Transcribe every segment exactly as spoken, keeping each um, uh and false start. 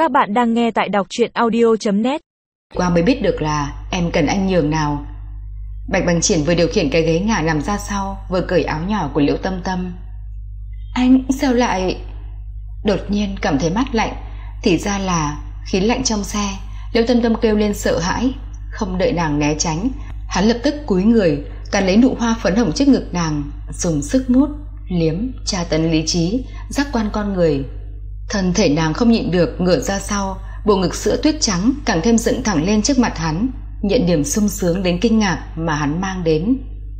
Các bạn đang nghe tại đọc truyện audio chấm net. Qua mới biết được là em cần anh nhường nào. Bạch Bằng Triển vừa điều khiển cái ghế ngả nằm ra sau, vừa cởi áo nhỏ của Liễu Tâm Tâm. Anh sao lại... Đột nhiên cảm thấy mát lạnh, thì ra là khí lạnh trong xe. Liễu Tâm Tâm kêu lên sợ hãi. Không đợi nàng né tránh, hắn lập tức cúi người cắn lấy nụ hoa phấn hồng trước ngực nàng, dùng sức nuốt, liếm, tra tấn lý trí, giác quan con người. Thân thể nàng không nhịn được ngửa ra sau, bộ ngực sữa tuyết trắng càng thêm dựng thẳng lên trước mặt hắn, nhận niềm sung sướng đến kinh ngạc mà hắn mang đến.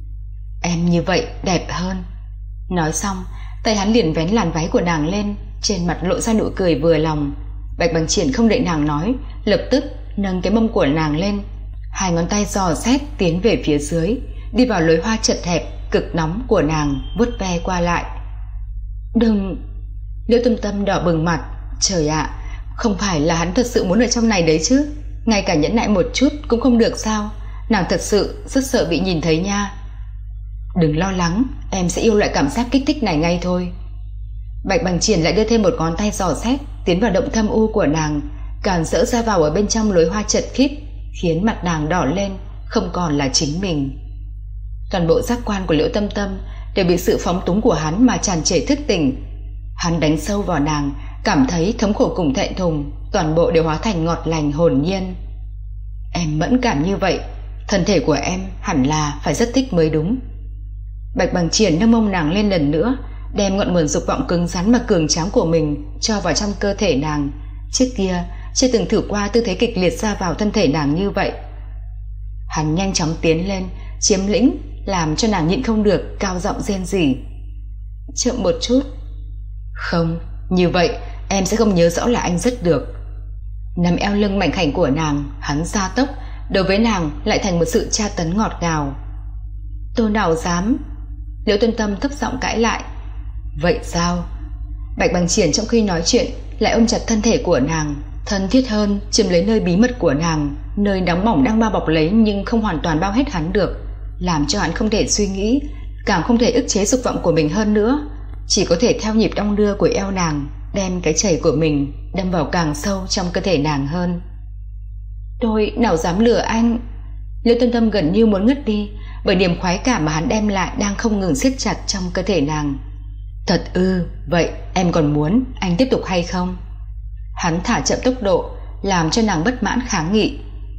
Em như vậy đẹp hơn. Nói xong, tay hắn liền vén làn váy của nàng lên, trên mặt lộ ra nụ cười vừa lòng. Bạch Bằng Triển không đợi nàng nói, lập tức nâng cái mông của nàng lên, hai ngón tay dò xét tiến về phía dưới, đi vào lối hoa chật hẹp cực nóng của nàng, vuốt ve qua lại. Đừng... Liễu Tâm Tâm đỏ bừng mặt. Trời ạ, à, không phải là hắn thật sự muốn ở trong này đấy chứ? Ngay cả nhẫn nại một chút cũng không được sao? Nàng thật sự rất sợ bị nhìn thấy nha. Đừng lo lắng, em sẽ yêu loại cảm giác kích thích này ngay thôi. Bạch Bằng Triển lại đưa thêm một ngón tay dò xét tiến vào động thâm u của nàng, càn rỡ ra vào ở bên trong lối hoa chật khít, khiến mặt nàng đỏ lên, không còn là chính mình. Toàn bộ giác quan của Liễu Tâm Tâm đều bị sự phóng túng của hắn mà tràn trề thức tỉnh. Hắn đánh sâu vào nàng, cảm thấy thống khổ cùng thẹn thùng toàn bộ đều hóa thành ngọt lành hồn nhiên. Em mẫn cảm như vậy, thân thể của em hẳn là phải rất thích mới đúng. Bạch Bằng Triển nâng mông nàng lên lần nữa, đem ngọn nguồn dục vọng cứng rắn mà cường tráng của mình cho vào trong cơ thể nàng. Trước kia chưa từng thử qua tư thế kịch liệt ra vào thân thể nàng như vậy. Hắn nhanh chóng tiến lên, chiếm lĩnh, làm cho nàng nhịn không được cao giọng rên rỉ. Chậm một chút. Không, như vậy em sẽ không nhớ rõ là anh rất được. Nắm eo lưng mảnh khảnh của nàng, hắn gia tốc, đối với nàng lại thành một sự tra tấn ngọt ngào. Tôi nào dám. Liễu Tâm Tâm thấp giọng cãi lại. Vậy sao? Bạch Bằng Triển trong khi nói chuyện lại ôm chặt thân thể của nàng, thân thiết hơn, chiếm lấy nơi bí mật của nàng, nơi nóng bỏng đang bao bọc lấy nhưng không hoàn toàn bao hết hắn được, làm cho hắn không thể suy nghĩ, càng không thể ức chế dục vọng của mình hơn nữa, chỉ có thể theo nhịp đong đưa của eo nàng, đem cái chảy của mình đâm vào càng sâu trong cơ thể nàng hơn. Tôi nào dám lừa anh. Liễu Tâm Tâm gần như muốn ngất đi, bởi niềm khoái cảm mà hắn đem lại đang không ngừng siết chặt trong cơ thể nàng. Thật ư? Vậy em còn muốn anh tiếp tục hay không? Hắn thả chậm tốc độ, làm cho nàng bất mãn kháng nghị.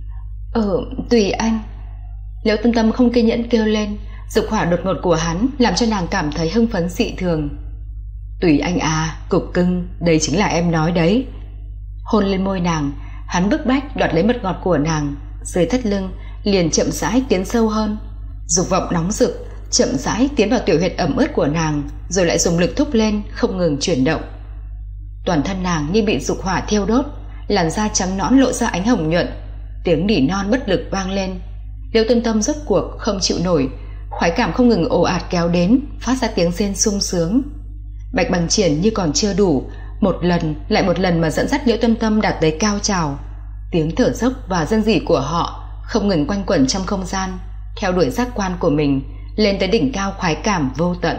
Ờ, tùy anh. Liễu Tâm Tâm không kiên nhẫn kêu lên, dục hỏa đột ngột của hắn làm cho nàng cảm thấy hưng phấn dị thường. Tùy anh à, cục cưng, đây chính là em nói đấy. Hôn lên môi nàng, hắn bức bách đoạt lấy mật ngọt của nàng, dưới thắt lưng liền chậm rãi tiến sâu hơn. Dục vọng nóng rực chậm rãi tiến vào tiểu huyệt ẩm ướt của nàng, rồi lại dùng lực thúc lên, không ngừng chuyển động. Toàn thân nàng như bị dục hỏa thiêu đốt, làn da trắng nõn lộ ra ánh hồng nhuận, tiếng nỉ non bất lực vang lên. Liễu Tâm Tâm rốt cuộc không chịu nổi, khoái cảm không ngừng ồ ạt kéo đến, phát ra tiếng rên sung sướng. Bạch Bằng Triển như còn chưa đủ, một lần lại một lần mà dẫn dắt Liễu Tâm Tâm đạt tới cao trào. Tiếng thở dốc và rên rỉ của họ không ngừng quanh quẩn trong không gian, theo đuổi giác quan của mình lên tới đỉnh cao khoái cảm vô tận.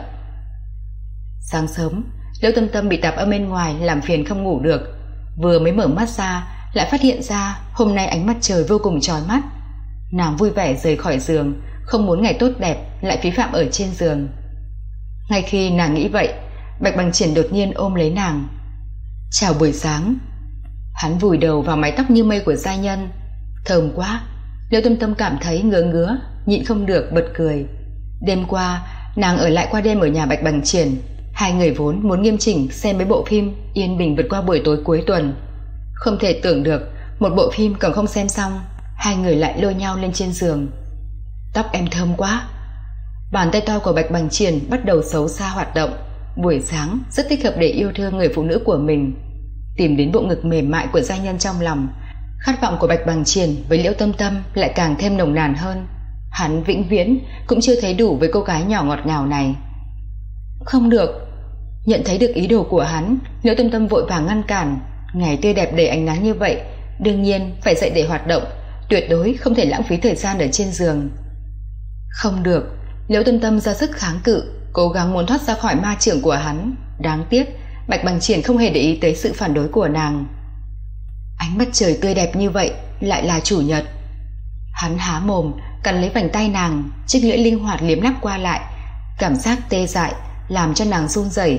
Sáng sớm, Liễu Tâm Tâm bị tạp âm bên ngoài làm phiền không ngủ được, vừa mới mở mắt ra lại phát hiện ra hôm nay ánh mặt trời vô cùng chói mắt. Nàng vui vẻ rời khỏi giường, không muốn ngày tốt đẹp lại phí phạm ở trên giường. Ngay khi nàng nghĩ vậy, Bạch Bằng Triển đột nhiên ôm lấy nàng. Chào buổi sáng. Hắn vùi đầu vào mái tóc như mây của giai nhân. Thơm quá. Liễu Tâm Tâm cảm thấy ngứa ngứa, nhịn không được bật cười. Đêm qua nàng ở lại qua đêm ở nhà Bạch Bằng Triển, hai người vốn muốn nghiêm chỉnh xem mấy bộ phim yên bình vượt qua buổi tối cuối tuần. Không thể tưởng được một bộ phim còn không xem xong, hai người lại lôi nhau lên trên giường. Tóc em thơm quá. Bàn tay to của Bạch Bằng Triển bắt đầu xấu xa hoạt động. Buổi sáng rất thích hợp để yêu thương người phụ nữ của mình, tìm đến bộ ngực mềm mại của giai nhân trong lòng. Khát vọng của Bạch Bằng Triển với Liễu Tâm Tâm lại càng thêm nồng nàn hơn. Hắn vĩnh viễn cũng chưa thấy đủ với cô gái nhỏ ngọt ngào này. Không được. Nhận thấy được ý đồ của hắn, Liễu Tâm Tâm vội vàng ngăn cản. Ngày tươi đẹp đầy ánh nắng như vậy, đương nhiên phải dậy để hoạt động, tuyệt đối không thể lãng phí thời gian ở trên giường. Không được. Liễu Tâm Tâm ra sức kháng cự, cố gắng muốn thoát ra khỏi ma chưởng của hắn. Đáng tiếc Bạch Bằng Triển không hề để ý tới sự phản đối của nàng. Ánh mặt trời tươi đẹp như vậy lại là chủ nhật. Hắn há mồm cắn lấy vành tay nàng, chiếc lưỡi linh hoạt liếm láp qua lại, cảm giác tê dại làm cho nàng run rẩy.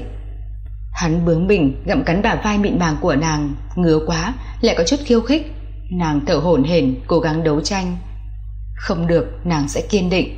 Hắn bướng bỉnh gặm cắn bả vai mịn màng của nàng, ngứa quá lại có chút khiêu khích. Nàng thở hổn hển cố gắng đấu tranh. Không được, nàng sẽ kiên định.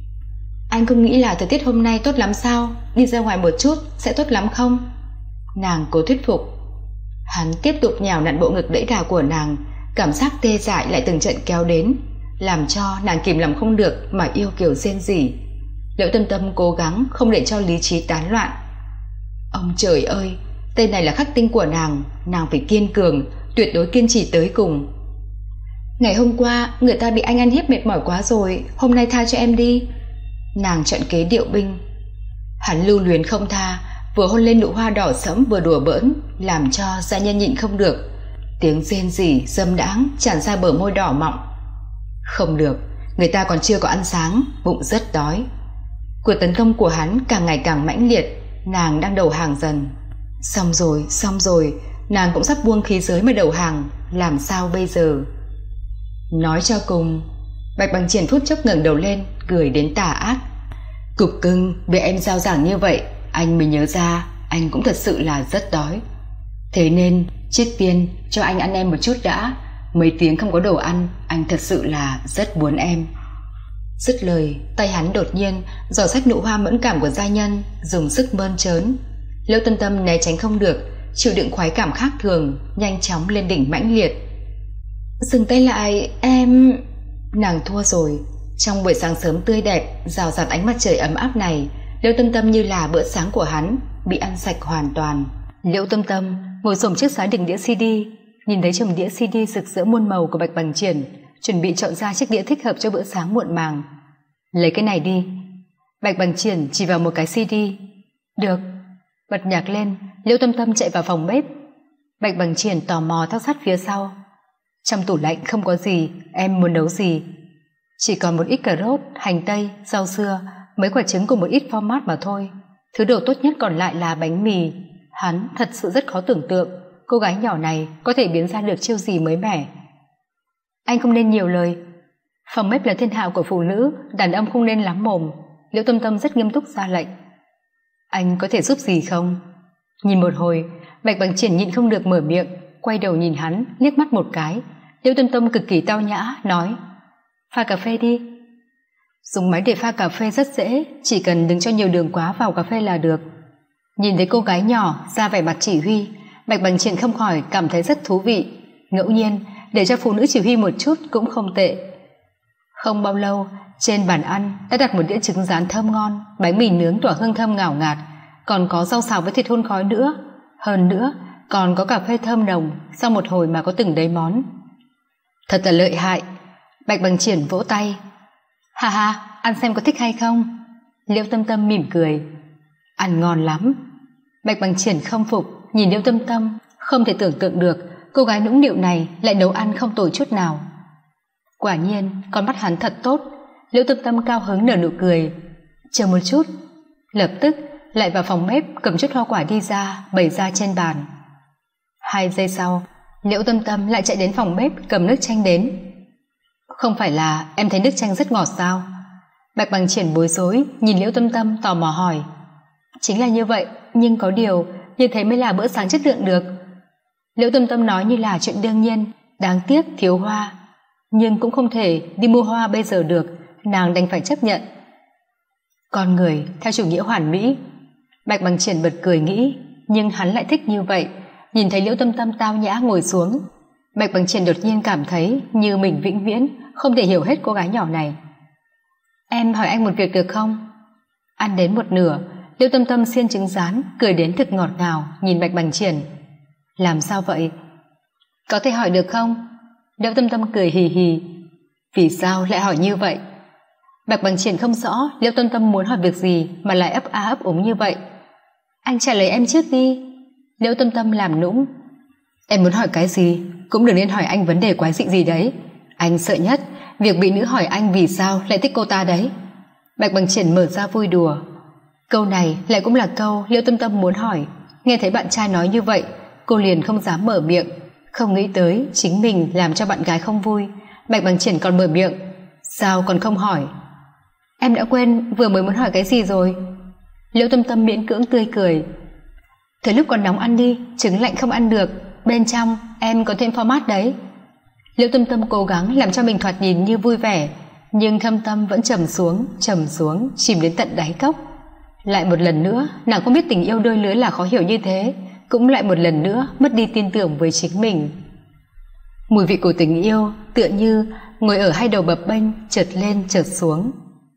Anh không nghĩ là thời tiết hôm nay tốt lắm sao? Đi ra ngoài một chút sẽ tốt lắm không? Nàng cố thuyết phục. Hắn tiếp tục nhào nặn bộ ngực đẫy đà của nàng, cảm giác tê dại lại từng trận kéo đến, làm cho nàng kìm lòng không được mà yêu kiều rên rỉ. Liễu Tâm Tâm cố gắng không để cho lý trí tán loạn. Ông trời ơi, tên này là khắc tinh của nàng, nàng phải kiên cường, tuyệt đối kiên trì tới cùng. Ngày hôm qua người ta bị anh ăn hiếp mệt mỏi quá rồi, hôm nay tha cho em đi. Nàng chọn kế điệu binh. Hắn lưu luyến không tha, vừa hôn lên nụ hoa đỏ sẫm vừa đùa bỡn, làm cho gia nhân nhịn không được. Tiếng rên rỉ dâm đãng tràn ra bờ môi đỏ mọng. Không được, người ta còn chưa có ăn sáng, bụng rất đói. Cuộc tấn công của hắn càng ngày càng mãnh liệt, nàng đang đầu hàng dần. Xong rồi, xong rồi, nàng cũng sắp buông khí giới mà đầu hàng, làm sao bây giờ? Nói cho cùng, Bạch Bằng Triển phút chốc ngẩng đầu lên, cười đến tà ác. Cục cưng, vì em giao giảng như vậy, anh mới nhớ ra anh cũng thật sự là rất đói. Thế nên trước tiên cho anh ăn em một chút đã. Mấy tiếng không có đồ ăn, anh thật sự là rất muốn em. Dứt lời, tay hắn đột nhiên giỏ xách nụ hoa mẫn cảm của gia nhân, dùng sức mơn trớn. Liễu Tâm Tâm né tránh không được, chịu đựng khoái cảm khác thường, nhanh chóng lên đỉnh mãnh liệt. Dừng tay lại, em... Nàng thua rồi. Trong buổi sáng sớm tươi đẹp, rào rạt ánh mặt trời ấm áp này, Liễu Tâm Tâm như là bữa sáng của hắn bị ăn sạch hoàn toàn. Liễu Tâm Tâm ngồi xổm trước giá đỉnh đĩa xê đê, nhìn thấy chồng đĩa xê đê rực rỡ muôn màu của Bạch Bằng Triển, chuẩn bị chọn ra chiếc đĩa thích hợp cho bữa sáng muộn màng. Lấy cái này đi. Bạch Bằng Triển chỉ vào một cái xê đê. Được. Bật nhạc lên, Liễu Tâm Tâm chạy vào phòng bếp. Bạch Bằng Triển tò mò theo sát phía sau. Trong tủ lạnh không có gì, em muốn nấu gì? Chỉ còn một ít cà rốt, hành tây, rau dưa, mấy quả trứng cùng một ít phô mát mà thôi. Thứ đồ tốt nhất còn lại là bánh mì. Hắn thật sự rất khó tưởng tượng cô gái nhỏ này có thể biến ra được chiêu gì mới mẻ. Anh không nên nhiều lời. Phòng bếp là thiên hạ của phụ nữ, đàn ông không nên lắm mồm. Liễu Tâm Tâm rất nghiêm túc ra lệnh. Anh có thể giúp gì không? Nhìn một hồi, Bạch Bằng Triển nhịn không được mở miệng, quay đầu nhìn hắn, liếc mắt một cái. Liễu Tâm Tâm cực kỳ tao nhã, nói: Pha cà phê đi. Dùng máy để pha cà phê rất dễ, chỉ cần đừng cho nhiều đường quá vào cà phê là được. Nhìn thấy cô gái nhỏ ra vẻ mặt chỉ huy, Bạch Bằng Triển không khỏi cảm thấy rất thú vị. Ngẫu nhiên để cho phụ nữ chỉ huy một chút cũng không tệ. Không bao lâu, trên bàn ăn đã đặt một đĩa trứng rán thơm ngon, bánh mì nướng tỏa hương thơm ngào ngạt, còn có rau xào với thịt hun khói nữa. Hơn nữa còn có cà phê thơm nồng, sau một hồi mà có từng đấy món. Thật là lợi hại. Bạch Bằng Triển vỗ tay. Ha ha, ăn xem có thích hay không? Liễu Tâm Tâm mỉm cười. Ăn ngon lắm. Bạch Bằng Triển không phục nhìn Liễu Tâm Tâm, không thể tưởng tượng được cô gái nũng nịu này lại nấu ăn không tồi chút nào. Quả nhiên con mắt hắn thật tốt. Liễu Tâm Tâm cao hứng nở nụ cười. Chờ một chút. Lập tức lại vào phòng bếp cầm chút hoa quả đi ra, bày ra trên bàn. Hai giây sau, Liễu Tâm Tâm lại chạy đến phòng bếp cầm nước chanh đến. Không phải là em thấy nước chanh rất ngọt sao? Bạch Bằng Triển bối rối nhìn Liễu Tâm Tâm tò mò hỏi. Chính là như vậy, nhưng có điều như thế mới là bữa sáng chất lượng được. Liễu Tâm Tâm nói như là chuyện đương nhiên. Đáng tiếc thiếu hoa, nhưng cũng không thể đi mua hoa bây giờ được, nàng đành phải chấp nhận. Con người theo chủ nghĩa hoàn mỹ. Bạch Bằng Triển bật cười nghĩ, nhưng hắn lại thích như vậy. Nhìn thấy Liễu Tâm Tâm tao nhã ngồi xuống, Bạch Bằng Triển đột nhiên cảm thấy như mình vĩnh viễn không thể hiểu hết cô gái nhỏ này. Em hỏi anh một việc được không? Ăn đến một nửa, Liễu Tâm Tâm xiên trứng rán, cười đến thực ngọt ngào nhìn Bạch Bằng Triển. Làm sao vậy? Có thể hỏi được không? Liễu Tâm Tâm cười hì hì. Vì sao lại hỏi như vậy? Bạch Bằng Triển không rõ Liễu Tâm Tâm muốn hỏi việc gì mà lại ấp a ấp úng như vậy. Anh trả lời em trước đi. Liễu Tâm Tâm làm nũng. Em muốn hỏi cái gì cũng đừng nên hỏi anh vấn đề quái dị gì đấy. Anh sợ nhất việc bị nữ hỏi anh vì sao lại thích cô ta đấy. Bạch Bằng Triển mở ra vui đùa. Câu này lại cũng là câu Liễu Tâm Tâm muốn hỏi. Nghe thấy bạn trai nói như vậy, cô liền không dám mở miệng, Không nghĩ tới chính mình làm cho bạn gái không vui, Bạch Bằng Triển còn mở miệng: sao còn không hỏi? Em đã quên vừa mới muốn hỏi cái gì rồi. Liễu Tâm Tâm miễn cưỡng tươi cười: thời lúc còn nóng ăn đi, trứng lạnh không ăn được, bên trong em có thêm format đấy. Liễu Tâm Tâm cố gắng làm cho mình thoạt nhìn như vui vẻ, nhưng thâm tâm vẫn trầm xuống trầm xuống chìm đến tận đáy cốc. Lại một lần nữa nàng không biết tình yêu đôi lứa là khó hiểu như thế, cũng lại một lần nữa mất đi tin tưởng với chính mình. Mùi vị của tình yêu tựa như ngồi ở hai đầu bập bênh, chợt lên chợt xuống.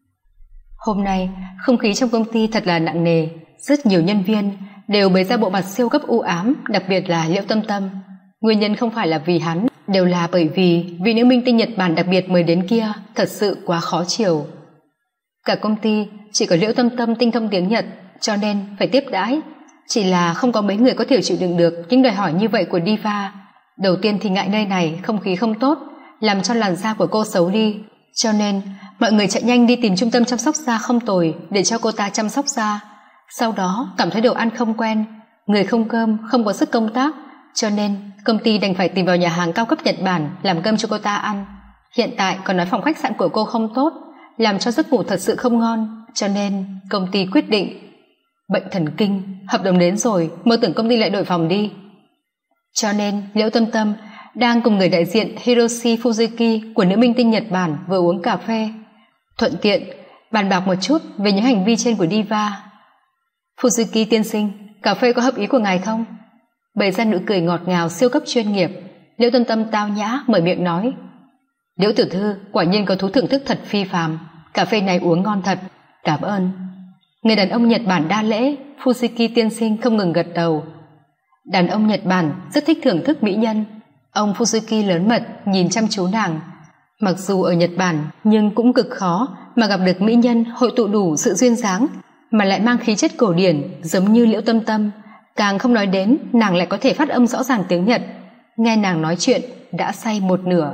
Hôm nay không khí trong công ty thật là nặng nề, rất nhiều nhân viên đều bày ra bộ mặt siêu cấp u ám, đặc biệt là Liễu Tâm Tâm. Nguyên nhân không phải là vì hắn, đều là bởi vì vị nữ minh tinh Nhật Bản đặc biệt mời đến kia thật sự quá khó chiều. Cả công ty chỉ có Liễu Tâm Tâm tinh thông tiếng Nhật, cho nên phải tiếp đãi. Chỉ là không có mấy người có thể chịu đựng được những đòi hỏi như vậy của diva. Đầu tiên thì ngại nơi này không khí không tốt, làm cho làn da của cô xấu đi, cho nên mọi người chạy nhanh đi tìm trung tâm chăm sóc da không tồi để cho cô ta chăm sóc da. Sau đó cảm thấy đồ ăn không quen, người không cơm, không có sức công tác, cho nên công ty đành phải tìm vào nhà hàng cao cấp Nhật Bản làm cơm cho cô ta ăn. Hiện tại còn nói phòng khách sạn của cô không tốt, làm cho giấc ngủ thật sự không ngon, cho nên công ty quyết định: bệnh thần kinh, hợp đồng đến rồi, mơ tưởng công ty lại đổi phòng đi. Cho nên Liễu Tâm Tâm đang cùng người đại diện Hiroshi Fuzuki của nữ minh tinh Nhật Bản vừa uống cà phê, thuận tiện bàn bạc một chút về những hành vi trên của diva. Fuzuki tiên sinh, cà phê có hợp ý của ngài không? Bày ra nụ cười ngọt ngào siêu cấp chuyên nghiệp, Liễu Tâm Tâm tao nhã mở miệng nói: Liễu tiểu thư quả nhiên có thú thưởng thức thật phi phàm, cà phê này uống ngon thật, cảm ơn. Người đàn ông Nhật Bản đa lễ. Fuzuki tiên sinh không ngừng gật đầu. Đàn ông Nhật Bản rất thích thưởng thức mỹ nhân. Ông Fuzuki lớn mật nhìn chăm chú nàng. Mặc dù ở Nhật Bản nhưng cũng cực khó mà gặp được mỹ nhân hội tụ đủ sự duyên dáng mà lại mang khí chất cổ điển giống như Liễu Tâm Tâm. Càng không nói đến nàng lại có thể phát âm rõ ràng tiếng Nhật. Nghe nàng nói chuyện đã say một nửa.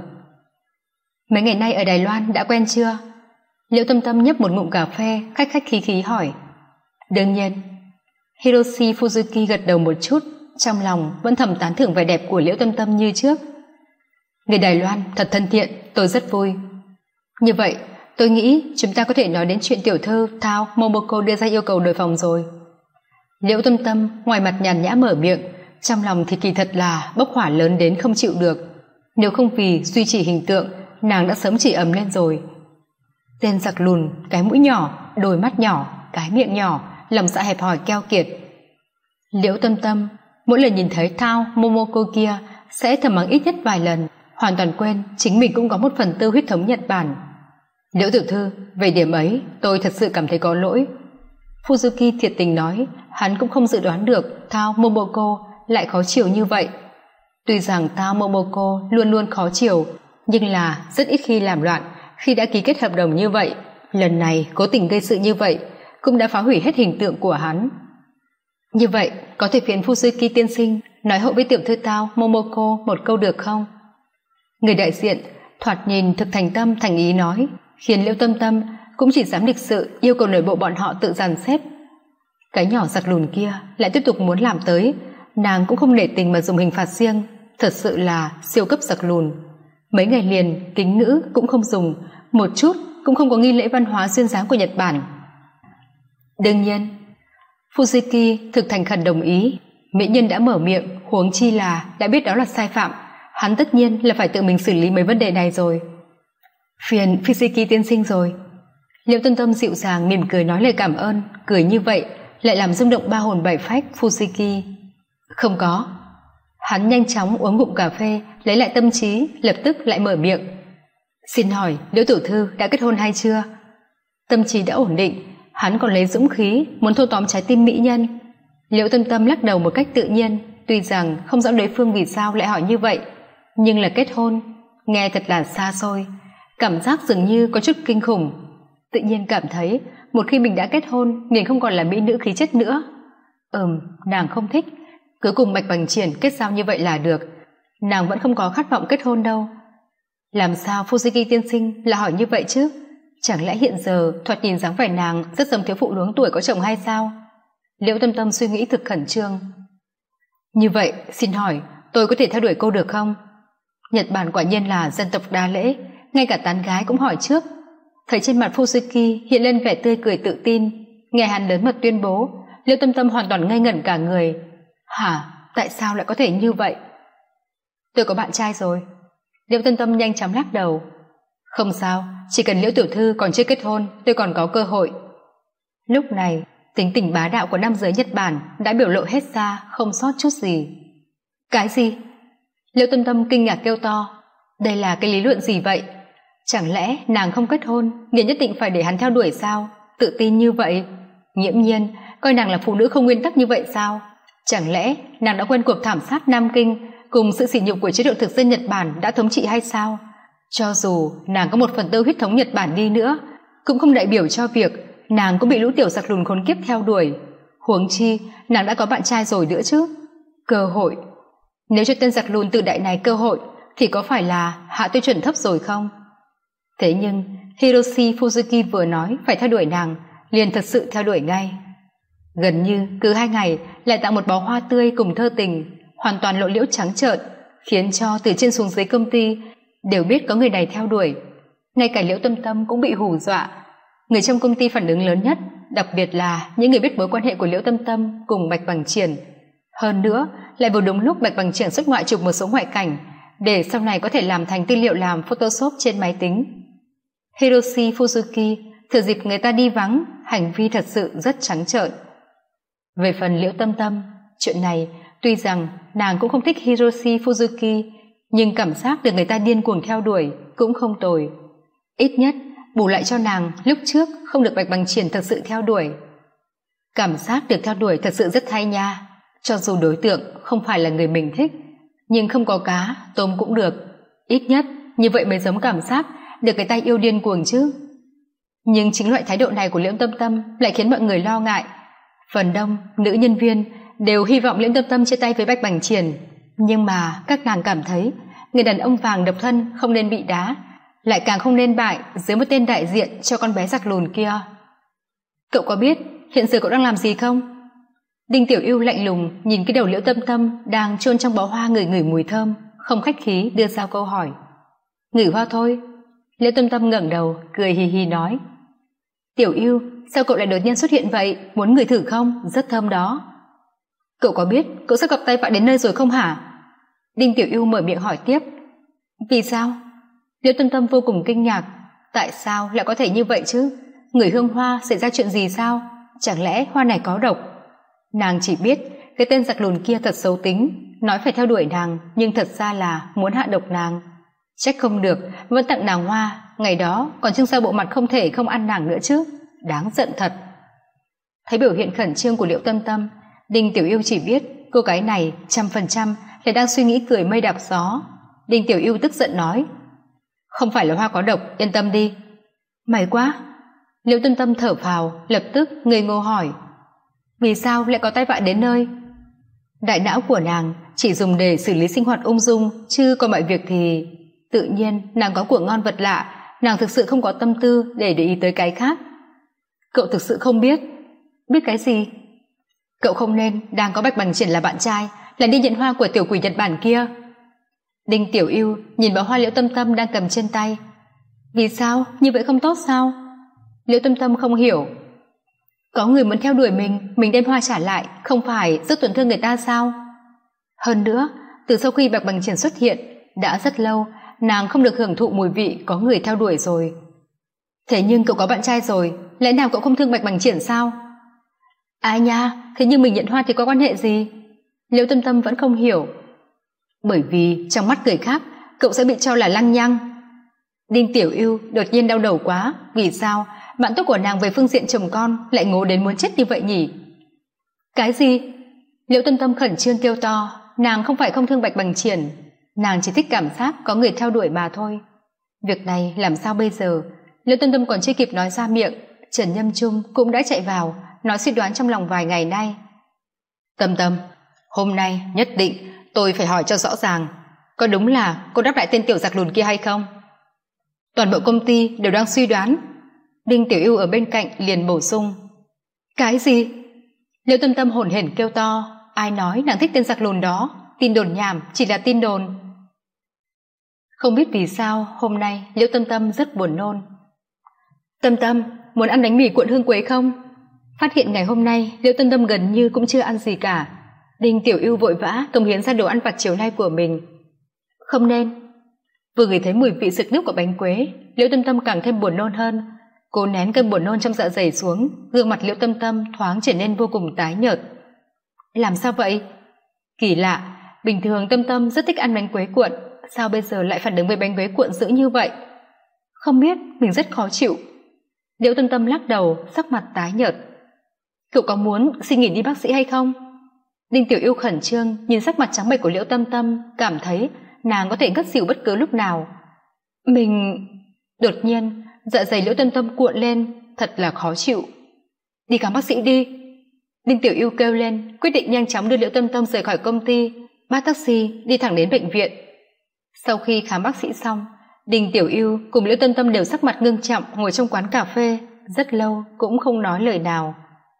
Mấy ngày nay ở Đài Loan đã quen chưa? Liễu Tâm Tâm nhấp một ngụm cà phê, khách khách khí khí hỏi. Đương nhiên. Hiroshi Fuzuki gật đầu một chút, trong lòng vẫn thầm tán thưởng vẻ đẹp của Liễu Tâm Tâm như trước. Người Đài Loan thật thân thiện, tôi rất vui. Như vậy tôi nghĩ chúng ta có thể nói đến chuyện tiểu thư Thao Momoko đưa ra yêu cầu đổi phòng rồi. Liễu Tâm Tâm ngoài mặt nhàn nhã mở miệng, trong lòng thì kỳ thật là bốc hỏa lớn đến không chịu được. Nếu không vì duy trì hình tượng, nàng đã sớm chỉ ầm lên rồi. Tên giặc lùn, cái mũi nhỏ, đôi mắt nhỏ, cái miệng nhỏ, lòng dạ hẹp hòi keo kiệt. Liễu Tâm Tâm mỗi lần nhìn thấy Thao Momoko kia sẽ thầm mắng ít nhất vài lần, hoàn toàn quên chính mình cũng có một phần tư huyết thống Nhật Bản. Liễu tiểu thư, về điểm ấy tôi thật sự cảm thấy có lỗi. Fuzuki thiệt tình nói, hắn cũng không dự đoán được Thao Momoko lại khó chịu như vậy. Tuy rằng Thao Momoko luôn luôn khó chịu, nhưng là rất ít khi làm loạn. Khi đã ký kết hợp đồng như vậy, lần này cố tình gây sự như vậy cũng đã phá hủy hết hình tượng của hắn. Như vậy có thể phiền Fuzuki tiên sinh nói hộ với tiểu thư Thao Momoko một câu được không? Người đại diện thoạt nhìn thực thành tâm thành ý nói, khiến Liễu Tâm Tâm cũng chỉ dám lịch sự yêu cầu nội bộ bọn họ tự dàn xếp. Cái nhỏ giặc lùn kia lại tiếp tục muốn làm tới, nàng cũng không nể tình mà dùng hình phạt riêng, thật sự là siêu cấp giặc lùn. Mấy ngày liền kính ngữ cũng không dùng, một chút cũng không có nghi lễ văn hóa duyên dáng của Nhật Bản. Đương nhiên Fuzuki thực thành khẩn đồng ý, mỹ nhân đã mở miệng, huống chi là đã biết đó là sai phạm, hắn tất nhiên là phải tự mình xử lý mấy vấn đề này rồi. Phiền Fuzuki tiên sinh rồi. Liễu Tâm Tâm dịu dàng mỉm cười nói lời cảm ơn, cười như vậy lại làm rung động ba hồn bảy phách Fuzuki. Không có. Hắn nhanh chóng uống ngụm cà phê, lấy lại tâm trí, lập tức lại mở miệng. Xin hỏi Liễu tiểu thư đã kết hôn hay chưa? Tâm trí đã ổn định, hắn còn lấy dũng khí muốn thâu tóm trái tim mỹ nhân. Liễu Tâm Tâm lắc đầu một cách tự nhiên, tuy rằng không rõ đối phương vì sao lại hỏi như vậy, nhưng là kết hôn, nghe thật là xa xôi, cảm giác dường như có chút kinh khủng. Tự nhiên cảm thấy một khi mình đã kết hôn liền không còn là mỹ nữ khí chất nữa. Ừm, nàng không thích. Cứ cùng Bạch Bằng Triển kết giao như vậy là được, nàng vẫn không có khát vọng kết hôn đâu. Làm sao Fuzuki tiên sinh là hỏi như vậy chứ? Chẳng lẽ hiện giờ thoạt nhìn dáng vẻ nàng rất giống thiếu phụ luống tuổi có chồng hay sao? Liễu Tâm Tâm suy nghĩ thực khẩn trương. Như vậy xin hỏi tôi có thể theo đuổi cô được không? Nhật Bản quả nhiên là dân tộc đa lễ, ngay cả tán gái cũng hỏi trước. Thấy trên mặt Fuzuki hiện lên vẻ tươi cười tự tin, nghe hắn lớn mật tuyên bố, Liễu Tâm Tâm hoàn toàn ngây ngẩn cả người. Hả? Tại sao lại có thể như vậy? Tôi có bạn trai rồi. Liễu Tâm Tâm nhanh chóng lắc đầu. Không sao, chỉ cần Liễu tiểu thư còn chưa kết hôn, tôi còn có cơ hội. Lúc này, tính tình bá đạo của nam giới Nhật Bản đã biểu lộ hết ra, không sót chút gì. Cái gì? Liễu Tâm Tâm kinh ngạc kêu to. Đây là cái lý luận gì vậy? Chẳng lẽ nàng không kết hôn liền nhất định phải để hắn theo đuổi sao? Tự tin như vậy? Nghiễm nhiên coi nàng là phụ nữ không nguyên tắc như vậy sao? Chẳng lẽ nàng đã quên cuộc thảm sát Nam Kinh cùng sự sỉ nhục của chế độ thực dân Nhật Bản đã thống trị hay sao? Cho dù nàng có một phần tư huyết thống Nhật Bản đi nữa, cũng không đại biểu cho việc nàng cũng bị lũ tiểu giặc lùn khốn kiếp theo đuổi. Huống chi nàng đã có bạn trai rồi nữa chứ. Cơ hội, nếu cho tên giặc lùn tự đại này cơ hội thì có phải là hạ tiêu chuẩn thấp rồi không? Thế nhưng Hiroshi Fuzuki vừa nói phải theo đuổi nàng, liền thật sự theo đuổi ngay. Gần như cứ hai ngày lại tặng một bó hoa tươi cùng thơ tình, hoàn toàn lộ liễu trắng trợn, khiến cho từ trên xuống dưới công ty đều biết có người này theo đuổi. Ngay cả Liễu Tâm Tâm cũng bị hù dọa. Người trong công ty phản ứng lớn nhất, đặc biệt là những người biết mối quan hệ của Liễu Tâm Tâm cùng Bạch Bằng Triển. Hơn nữa, lại vừa đúng lúc Bạch Bằng Triển xuất ngoại chụp một số ngoại cảnh, để sau này có thể làm thành tư liệu làm Photoshop trên máy tính. Hiroshi Fuzuki thừa dịp người ta đi vắng, hành vi thật sự rất trắng trợn. Về phần Liễu Tâm Tâm, chuyện này tuy rằng nàng cũng không thích Hiroshi Fuzuki, nhưng cảm giác được người ta điên cuồng theo đuổi cũng không tồi. Ít nhất bù lại cho nàng lúc trước không được Bạch Bằng Triển thật sự theo đuổi. Cảm giác được theo đuổi thật sự rất hay nha. Cho dù đối tượng không phải là người mình thích, nhưng không có cá, tôm cũng được. Ít nhất như vậy mới giống cảm giác được người ta yêu điên cuồng chứ. Nhưng chính loại thái độ này của Liễu Tâm Tâm lại khiến mọi người lo ngại. Phần đông nữ nhân viên đều hy vọng Liễu Tâm Tâm chia tay với Bạch Bằng Triển, nhưng mà các nàng cảm thấy người đàn ông vàng độc thân không nên bị đá, lại càng không nên bại dưới một tên đại diện cho con bé giặc lùn kia. Cậu có biết hiện giờ cậu đang làm gì không? Đinh Tiểu Ưu lạnh lùng nhìn cái đầu Liễu Tâm Tâm đang chôn trong bó hoa ngửi ngửi mùi thơm, không khách khí đưa ra câu hỏi. Ngửi hoa thôi. Liễu Tâm Tâm ngẩng đầu cười hì hì nói. Tiểu Ưu, sao cậu lại đột nhiên xuất hiện vậy? Muốn ngửi thử không? Rất thơm đó. Cậu có biết cậu sắp gặp tai vạ đến nơi rồi không hả? Đinh Tiểu Ưu mở miệng hỏi tiếp. Vì sao? Liễu Tâm Tâm vô cùng kinh ngạc. Tại sao lại có thể như vậy chứ? Ngửi hương hoa xảy ra chuyện gì sao? Chẳng lẽ hoa này có độc? Nàng chỉ biết cái tên giặc lùn kia thật xấu tính, nói phải theo đuổi nàng nhưng thật ra là muốn hạ độc nàng. Trách không được vẫn tặng nàng hoa, ngày đó còn trưng ra bộ mặt không thể không ăn nàng nữa chứ. Đáng giận thật. Thấy biểu hiện khẩn trương của Liễu Tâm Tâm, Đinh Tiểu Ưu chỉ biết cô gái này trăm phần trăm là đang suy nghĩ cười mây đạp gió. Đinh Tiểu Ưu tức giận nói. Không phải là hoa có độc, yên tâm đi. May quá. Liễu Tâm Tâm thở phào, lập tức ngây ngô hỏi. Vì sao lại có tai vạ đến nơi? Đại não của nàng chỉ dùng để xử lý sinh hoạt ung dung, chứ còn mọi việc thì... Tự nhiên nàng có của ngon vật lạ, nàng thực sự không có tâm tư để để ý tới cái khác. Cậu thực sự không biết. Biết cái gì? Cậu không nên đang có Bạch Bằng Triển là bạn trai, là đi nhận hoa của tiểu quỷ Nhật Bản kia. Đinh Tiểu Ưu nhìn bó hoa Liễu Tâm Tâm đang cầm trên tay. Vì sao? Như vậy không tốt sao? Liễu Tâm Tâm không hiểu. Có người muốn theo đuổi mình, mình đem hoa trả lại, không phải rất tổn thương người ta sao? Hơn nữa, từ sau khi Bạch Bằng Triển xuất hiện, đã rất lâu nàng không được hưởng thụ mùi vị có người theo đuổi rồi. Thế nhưng cậu có bạn trai rồi, lẽ nào cậu không thương Bạch Bằng Triển sao? Ai nha, thế nhưng mình nhận hoa thì có quan hệ gì? Liễu Tâm Tâm vẫn không hiểu. Bởi vì trong mắt người khác, cậu sẽ bị cho là lăng nhăng. Đinh Tiểu Ưu đột nhiên đau đầu quá, vì sao bạn tốt của nàng về phương diện chồng con lại ngố đến muốn chết như vậy nhỉ? Cái gì? Liễu Tâm Tâm khẩn trương kêu to. Nàng không phải không thương Bạch Bằng Triển, nàng chỉ thích cảm giác có người theo đuổi mà thôi. Việc này làm sao bây giờ? Liễu Tâm Tâm còn chưa kịp nói ra miệng, Trần Nhâm Trung cũng đã chạy vào, nói suy đoán trong lòng vài ngày nay. Tâm Tâm, hôm nay nhất định tôi phải hỏi cho rõ ràng, có đúng là cô đáp lại tên tiểu giặc lùn kia hay không? Toàn bộ công ty đều đang suy đoán. Đinh Tiểu Ưu ở bên cạnh liền bổ sung. Cái gì? Liễu Tâm Tâm hổn hển kêu to. Ai nói nàng thích tên giặc lùn đó? tin đồn nhảm, chỉ là tin đồn. Không biết vì sao hôm nay Liễu Tâm Tâm rất buồn nôn. Tâm Tâm, muốn ăn bánh mì cuộn hương quế không? Phát hiện ngày hôm nay Liễu Tâm Tâm gần như cũng chưa ăn gì cả. Đinh Tiểu Ưu vội vã cống hiến ra đồ ăn vặt chiều nay của mình. Không nên. Vừa ngửi thấy mùi vị sực nước của bánh quế, Liễu Tâm Tâm càng thêm buồn nôn hơn. Cố nén cơn buồn nôn trong dạ dày xuống, gương mặt Liễu Tâm Tâm thoáng trở nên vô cùng tái nhợt. Làm sao vậy? Kỳ lạ, bình thường Tâm Tâm rất thích ăn bánh quế cuộn, sao bây giờ lại phản ứng với bánh quế cuộn dữ như vậy? Không biết, mình rất khó chịu. Liễu Tâm Tâm lắc đầu, sắc mặt tái nhợt. Cậu có muốn xin nghỉ đi bác sĩ hay không? Đinh Tiểu Ưu khẩn trương nhìn sắc mặt trắng bệch của Liễu Tâm Tâm, cảm thấy nàng có thể ngất xỉu bất cứ lúc nào. Mình... Đột nhiên dạ dày Liễu Tâm Tâm cuộn lên, thật là khó chịu. Đi khám bác sĩ đi. Đinh Tiểu Ưu kêu lên, quyết định nhanh chóng đưa Liễu Tâm Tâm rời khỏi công ty, bắt taxi đi thẳng đến bệnh viện. Sau khi khám bác sĩ xong, Đinh Tiểu Ưu cùng Liễu Tâm Tâm đều sắc mặt ngưng trọng ngồi trong quán cà phê, rất lâu cũng không nói lời nào.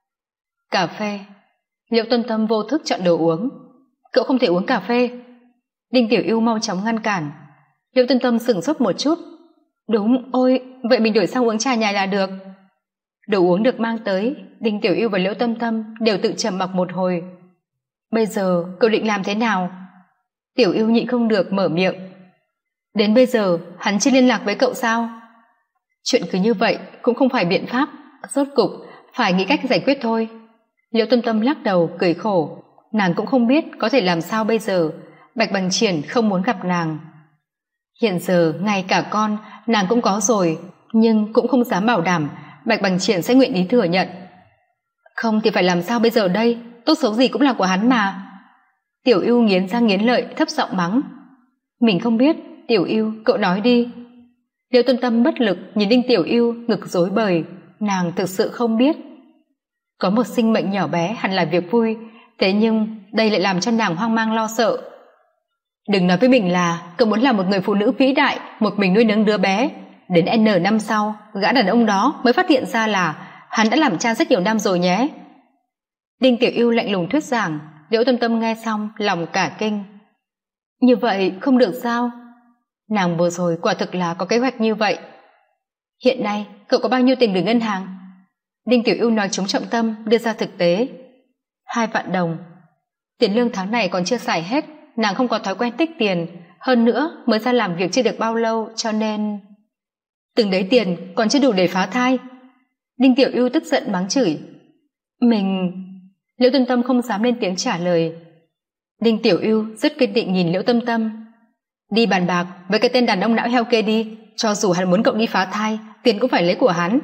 Cà phê. Liễu Tâm Tâm vô thức chọn đồ uống. Cậu không thể uống cà phê. Đinh Tiểu Ưu mau chóng ngăn cản. Liễu Tâm Tâm sửng sốt một chút. Đúng, ôi, vậy mình đổi sang uống trà nhài là được. Đồ uống được mang tới, Đinh Tiểu Ưu và Liễu Tâm Tâm đều tự trầm mặc một hồi. Bây giờ cậu định làm thế nào? Tiểu Ưu nhịn không được mở miệng. Đến bây giờ hắn chưa liên lạc với cậu sao? Chuyện cứ như vậy cũng không phải biện pháp, rốt cục phải nghĩ cách giải quyết thôi. Liễu Tâm Tâm lắc đầu cười khổ, nàng cũng không biết có thể làm sao bây giờ. Bạch Bằng Triển không muốn gặp nàng. Hiện giờ ngay cả con nàng cũng có rồi, nhưng cũng không dám bảo đảm Bạch Bằng Triển sẽ nguyện ý thừa nhận. Không thì phải làm sao bây giờ đây, tốt xấu gì cũng là của hắn mà. Tiểu Ưu nghiến răng nghiến lợi thấp giọng mắng. Mình không biết. Tiểu Ưu, cậu nói đi. Liễu Tâm Tâm bất lực nhìn Đinh Tiểu Ưu ngực rối bời, nàng thực sự không biết. Có một sinh mệnh nhỏ bé hẳn là việc vui, thế nhưng đây lại làm cho nàng hoang mang lo sợ. Đừng nói với mình là cậu muốn làm một người phụ nữ vĩ đại, một mình nuôi nấng đứa bé, đến N năm sau gã đàn ông đó mới phát hiện ra là hắn đã làm cha rất nhiều năm rồi nhé. Đinh Tiểu Ưu lạnh lùng thuyết giảng. Liễu Tâm Tâm nghe xong lòng cả kinh. Như vậy không được sao? Nàng vừa rồi quả thực là có kế hoạch như vậy. Hiện nay cậu có bao nhiêu tiền gửi ngân hàng? Đinh Tiểu Ưu nói trúng trọng tâm, đưa ra thực tế. Hai vạn đồng. Tiền lương tháng này còn chưa xài hết, nàng không có thói quen tích tiền, hơn nữa mới ra làm việc chưa được bao lâu, cho nên từng đấy tiền còn chưa đủ để phá thai. Đinh Tiểu Ưu tức giận mắng chửi. Mình... Liễu Tâm Tâm không dám lên tiếng trả lời. Đinh Tiểu Ưu rất kiên định nhìn Liễu Tâm Tâm. Đi bàn bạc với cái tên đàn ông não heo kia đi, cho dù hắn muốn cậu đi phá thai, tiền cũng phải lấy của hắn.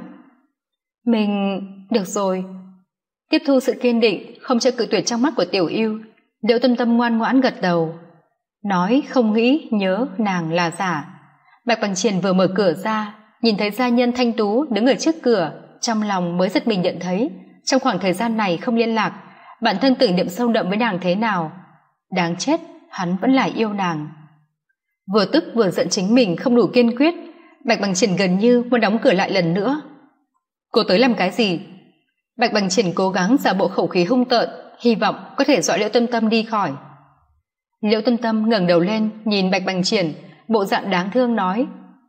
Mình... Được rồi. Tiếp thu sự kiên định không cho cự tuyệt trong mắt của Tiểu Ưu, Liễu Tâm Tâm ngoan ngoãn gật đầu, nói không nghĩ nhớ nàng là giả. Bạch Bằng Triển vừa mở cửa ra, nhìn thấy gia nhân thanh tú đứng ở trước cửa, trong lòng mới giật mình nhận thấy trong khoảng thời gian này không liên lạc, bản thân tưởng niệm sâu đậm với nàng thế nào. Đáng chết, hắn vẫn là yêu nàng. Vừa tức vừa giận chính mình không đủ kiên quyết, Bạch Bằng Triển gần như muốn đóng cửa lại lần nữa. Cô tới làm cái gì? Bạch Bằng Triển cố gắng giả bộ khẩu khí hung tợn, hy vọng có thể dọa Liễu Tâm Tâm đi khỏi. Liễu Tâm Tâm ngẩng đầu lên nhìn Bạch Bằng Triển, bộ dạng đáng thương nói.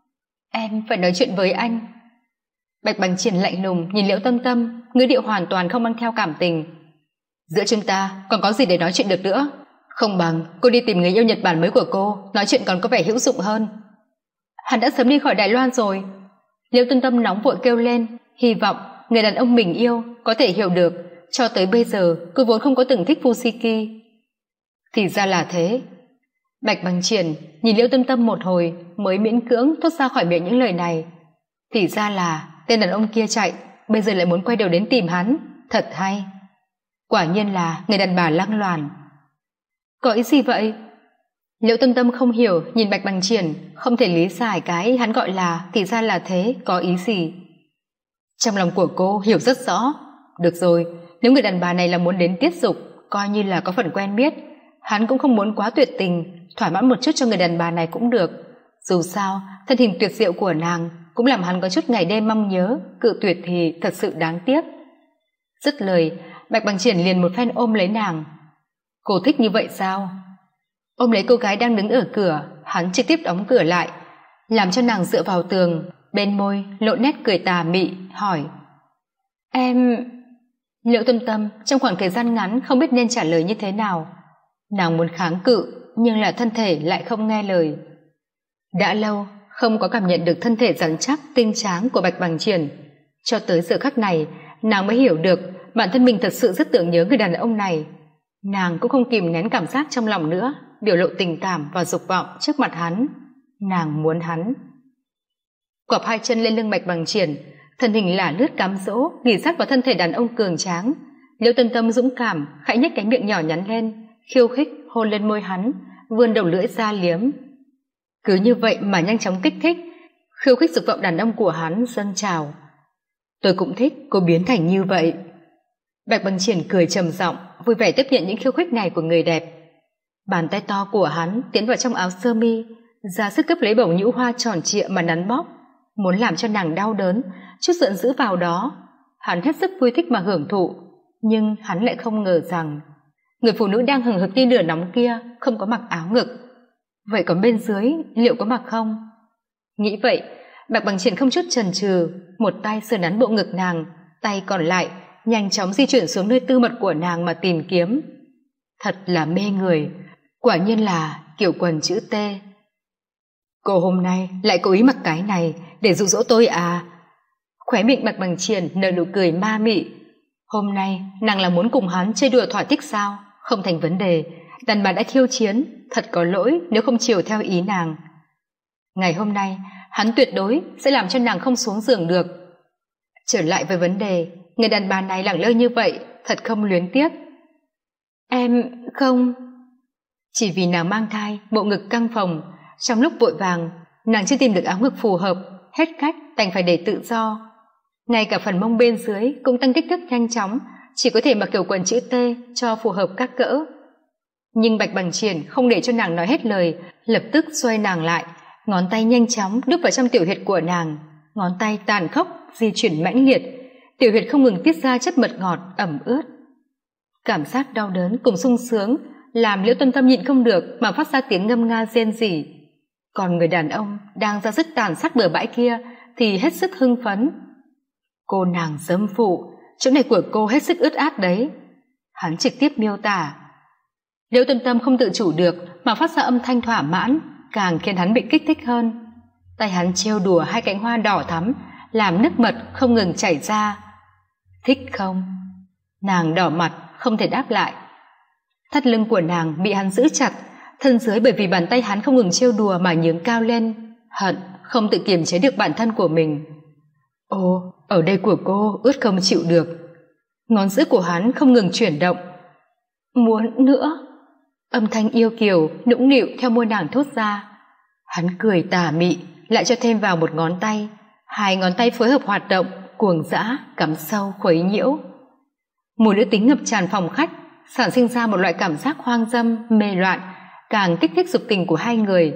Em phải nói chuyện với anh. Bạch Bằng Triển lạnh lùng nhìn Liễu Tâm Tâm, ngữ điệu hoàn toàn không mang theo cảm tình. Giữa chúng ta còn có gì để nói chuyện được nữa? Không bằng cô đi tìm người yêu Nhật Bản mới của cô, nói chuyện còn có vẻ hữu dụng hơn. Hắn đã sớm đi khỏi Đài Loan rồi. Liễu Tâm Tâm nóng vội kêu lên, hy vọng người đàn ông mình yêu có thể hiểu được cho tới bây giờ cô vốn không có từng thích Fusiki. Thì ra là thế. Bạch Bằng Triển nhìn Liễu Tâm Tâm một hồi mới miễn cưỡng thốt ra khỏi miệng những lời này. Thì ra là tên đàn ông kia chạy, bây giờ lại muốn quay đầu đến tìm hắn, thật hay. Quả nhiên là người đàn bà lăng loàn. Có ý gì vậy? Liễu Tâm Tâm không hiểu nhìn Bạch Bằng Triển, không thể lý giải cái hắn gọi là thì ra là thế có ý gì. Trong lòng của cô hiểu rất rõ. Được rồi, nếu người đàn bà này là muốn đến tiết dục, coi như là có phần quen biết, hắn cũng không muốn quá tuyệt tình, thỏa mãn một chút cho người đàn bà này cũng được. Dù sao thân hình tuyệt diệu của nàng cũng làm hắn có chút ngày đêm mong nhớ, cự tuyệt thì thật sự đáng tiếc. Dứt lời, Bạch Bằng Triển liền một phen ôm lấy nàng. Cô thích như vậy sao? Ôm lấy cô gái đang đứng ở cửa, hắn trực tiếp đóng cửa lại, làm cho nàng dựa vào tường, bên môi lộ nét cười tà mị, hỏi: Em... Liễu Tâm Tâm trong khoảng thời gian ngắn không biết nên trả lời như thế nào. Nàng muốn kháng cự, nhưng là thân thể lại không nghe lời. Đã lâu không có cảm nhận được thân thể rắn chắc tinh tráng của Bạch Bằng Triển, cho tới giờ khắc này nàng mới hiểu được bản thân mình thật sự rất tưởng nhớ người đàn ông này. Nàng cũng không kìm nén cảm giác trong lòng nữa, biểu lộ tình cảm và dục vọng trước mặt hắn. Nàng muốn hắn. Quặp hai chân lên lưng Bạch Bằng Triển, thân hình lả lướt cám dỗ ghì sát vào thân thể đàn ông cường tráng. Liễu Tâm Tâm dũng cảm khẽ nhếch cánh miệng nhỏ nhắn lên, khiêu khích hôn lên môi hắn, vươn đầu lưỡi ra liếm. Cứ như vậy mà nhanh chóng kích thích, khiêu khích dục vọng đàn ông của hắn dâng trào. Tôi cũng thích cô biến thành như vậy. Bạch Bằng Triển cười trầm giọng, vui vẻ tiếp nhận những khiêu khích này của người đẹp. Bàn tay to của hắn tiến vào trong áo sơ mi, ra sức cướp lấy bổng nhũ hoa tròn trịa mà nắn bóp, muốn làm cho nàng đau đớn, chút giận dữ vào đó. Hắn hết sức vui thích mà hưởng thụ, nhưng hắn lại không ngờ rằng người phụ nữ đang hừng hực như lửa nóng kia không có mặc áo ngực. Vậy còn bên dưới liệu có mặc không? Nghĩ vậy, Bạch Bằng Triển không chút chần chừ, một tay sờ nắn bộ ngực nàng, tay còn lại nhanh chóng di chuyển xuống nơi tư mật của nàng mà tìm kiếm. Thật là mê người, quả nhiên là kiểu quần chữ T. Cô hôm nay lại cố ý mặc cái này để dụ dỗ tôi à? Khóe miệng Bạch Bằng Triển nở nụ cười ma mị. Hôm nay nàng là muốn cùng hắn chơi đùa thỏa thích sao? Không thành vấn đề, đàn bà đã khiêu chiến, thật có lỗi nếu không chiều theo ý nàng. Ngày hôm nay hắn tuyệt đối sẽ làm cho nàng không xuống giường được. Trở lại với vấn đề, người đàn bà này lẳng lơ như vậy thật không luyến tiếc. Em không. Chỉ vì nàng mang thai, bộ ngực căng phồng, trong lúc vội vàng nàng chưa tìm được áo ngực phù hợp, hết cách đành phải để tự do. Ngay cả phần mông bên dưới cũng tăng kích thước nhanh chóng, chỉ có thể mặc kiểu quần chữ T cho phù hợp các cỡ. Nhưng Bạch Bằng Triển không để cho nàng nói hết lời, lập tức xoay nàng lại, ngón tay nhanh chóng đút vào trong tiểu huyệt của nàng, ngón tay tàn khốc di chuyển mãnh liệt, tiểu huyệt không ngừng tiết ra chất mật ngọt ẩm ướt. Cảm giác đau đớn cùng sung sướng làm Liễu Tâm Tâm nhịn không được mà phát ra tiếng ngâm nga rên rỉ. Còn người đàn ông đang ra sức tàn sát bừa bãi kia thì hết sức hưng phấn. Cô nàng dâm phụ, chỗ này của cô hết sức ướt át đấy. Hắn trực tiếp miêu tả. Liễu Tâm Tâm không tự chủ được mà phát ra âm thanh thỏa mãn, càng khiến hắn bị kích thích hơn. Tay hắn trêu đùa hai cánh hoa đỏ thắm, làm nước mật không ngừng chảy ra. Thích không? Nàng đỏ mặt không thể đáp lại. Thắt lưng của nàng bị hắn giữ chặt, thân dưới bởi vì bàn tay hắn không ngừng trêu đùa mà nhướng cao lên, hận không tự kiềm chế được bản thân của mình. Ồ, ở đây của cô ướt không chịu được. Ngón giữa của hắn không ngừng chuyển động. Muốn nữa. Âm thanh yêu kiều nũng nịu theo môi nàng thốt ra. Hắn cười tà mị, lại cho thêm vào một ngón tay. Hai ngón tay phối hợp hoạt động, cuồng dã, cắm sâu, khuấy nhiễu. Mùi nữ tính ngập tràn phòng khách, sản sinh ra một loại cảm giác hoang dâm, mê loạn, càng kích thích dục tình của hai người.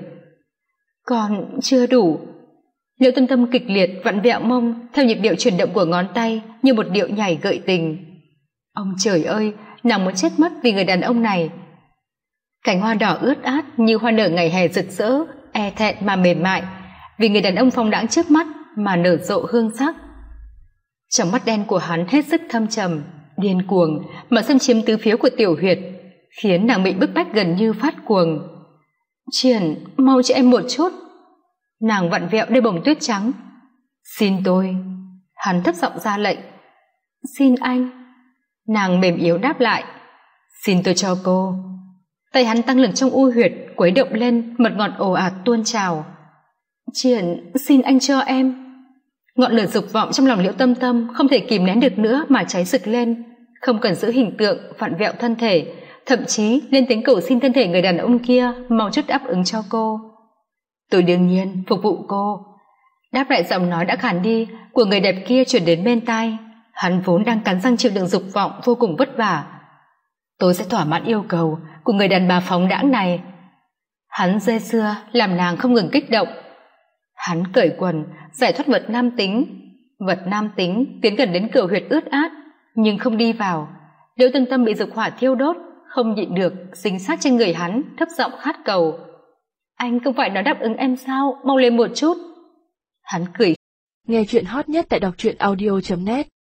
Còn chưa đủ. Liễu Tâm Tâm kịch liệt vặn vẹo mông theo nhịp điệu chuyển động của ngón tay như một điệu nhảy gợi tình. Ông trời ơi, nàng muốn chết mất vì người đàn ông này. Cành hoa đỏ ướt át như hoa nở ngày hè rực rỡ, e thẹn mà mềm mại, vì người đàn ông phong đãng trước mắt mà nở rộ hương sắc. Trong mắt đen của hắn hết sức thâm trầm, điên cuồng mà xâm chiếm tứ phía của tiểu huyệt, khiến nàng bị bức bách gần như phát cuồng. Triển, mau cho em một chút. Nàng vặn vẹo đôi bồng tuyết trắng. Xin tôi. Hắn thấp giọng ra lệnh. Xin anh. Nàng mềm yếu đáp lại. Xin tôi cho cô. Tay hắn tăng lực trong u huyệt, quấy động lên, mật ngọt ồ ạt tuôn trào. Triển, xin anh cho em. Ngọn lửa dục vọng trong lòng Liễu Tâm Tâm không thể kìm nén được nữa mà cháy rực lên, không cần giữ hình tượng vặn vẹo thân thể, thậm chí lên tiếng cầu xin thân thể người đàn ông kia mau chút đáp ứng cho cô. Tôi đương nhiên phục vụ cô. Đáp lại giọng nói đã khàn đi của người đẹp kia chuyển đến bên tai. Hắn vốn đang cắn răng chịu đựng dục vọng vô cùng vất vả. Tôi sẽ thỏa mãn yêu cầu của người đàn bà phóng đãng này. Hắn dây xưa làm nàng không ngừng kích động. Hắn cởi quần giải thoát vật nam tính. Vật nam tính tiến gần đến cửa huyệt ướt át nhưng không đi vào. Liễu Tâm Tâm bị dục hỏa thiêu đốt, không nhịn được dính sát trên người hắn, thấp giọng khát cầu. Anh không phải nói đáp ứng em sao, mau lên một chút. Hắn cười. Nghe chuyện hot nhất tại đọc truyện audio chấm net.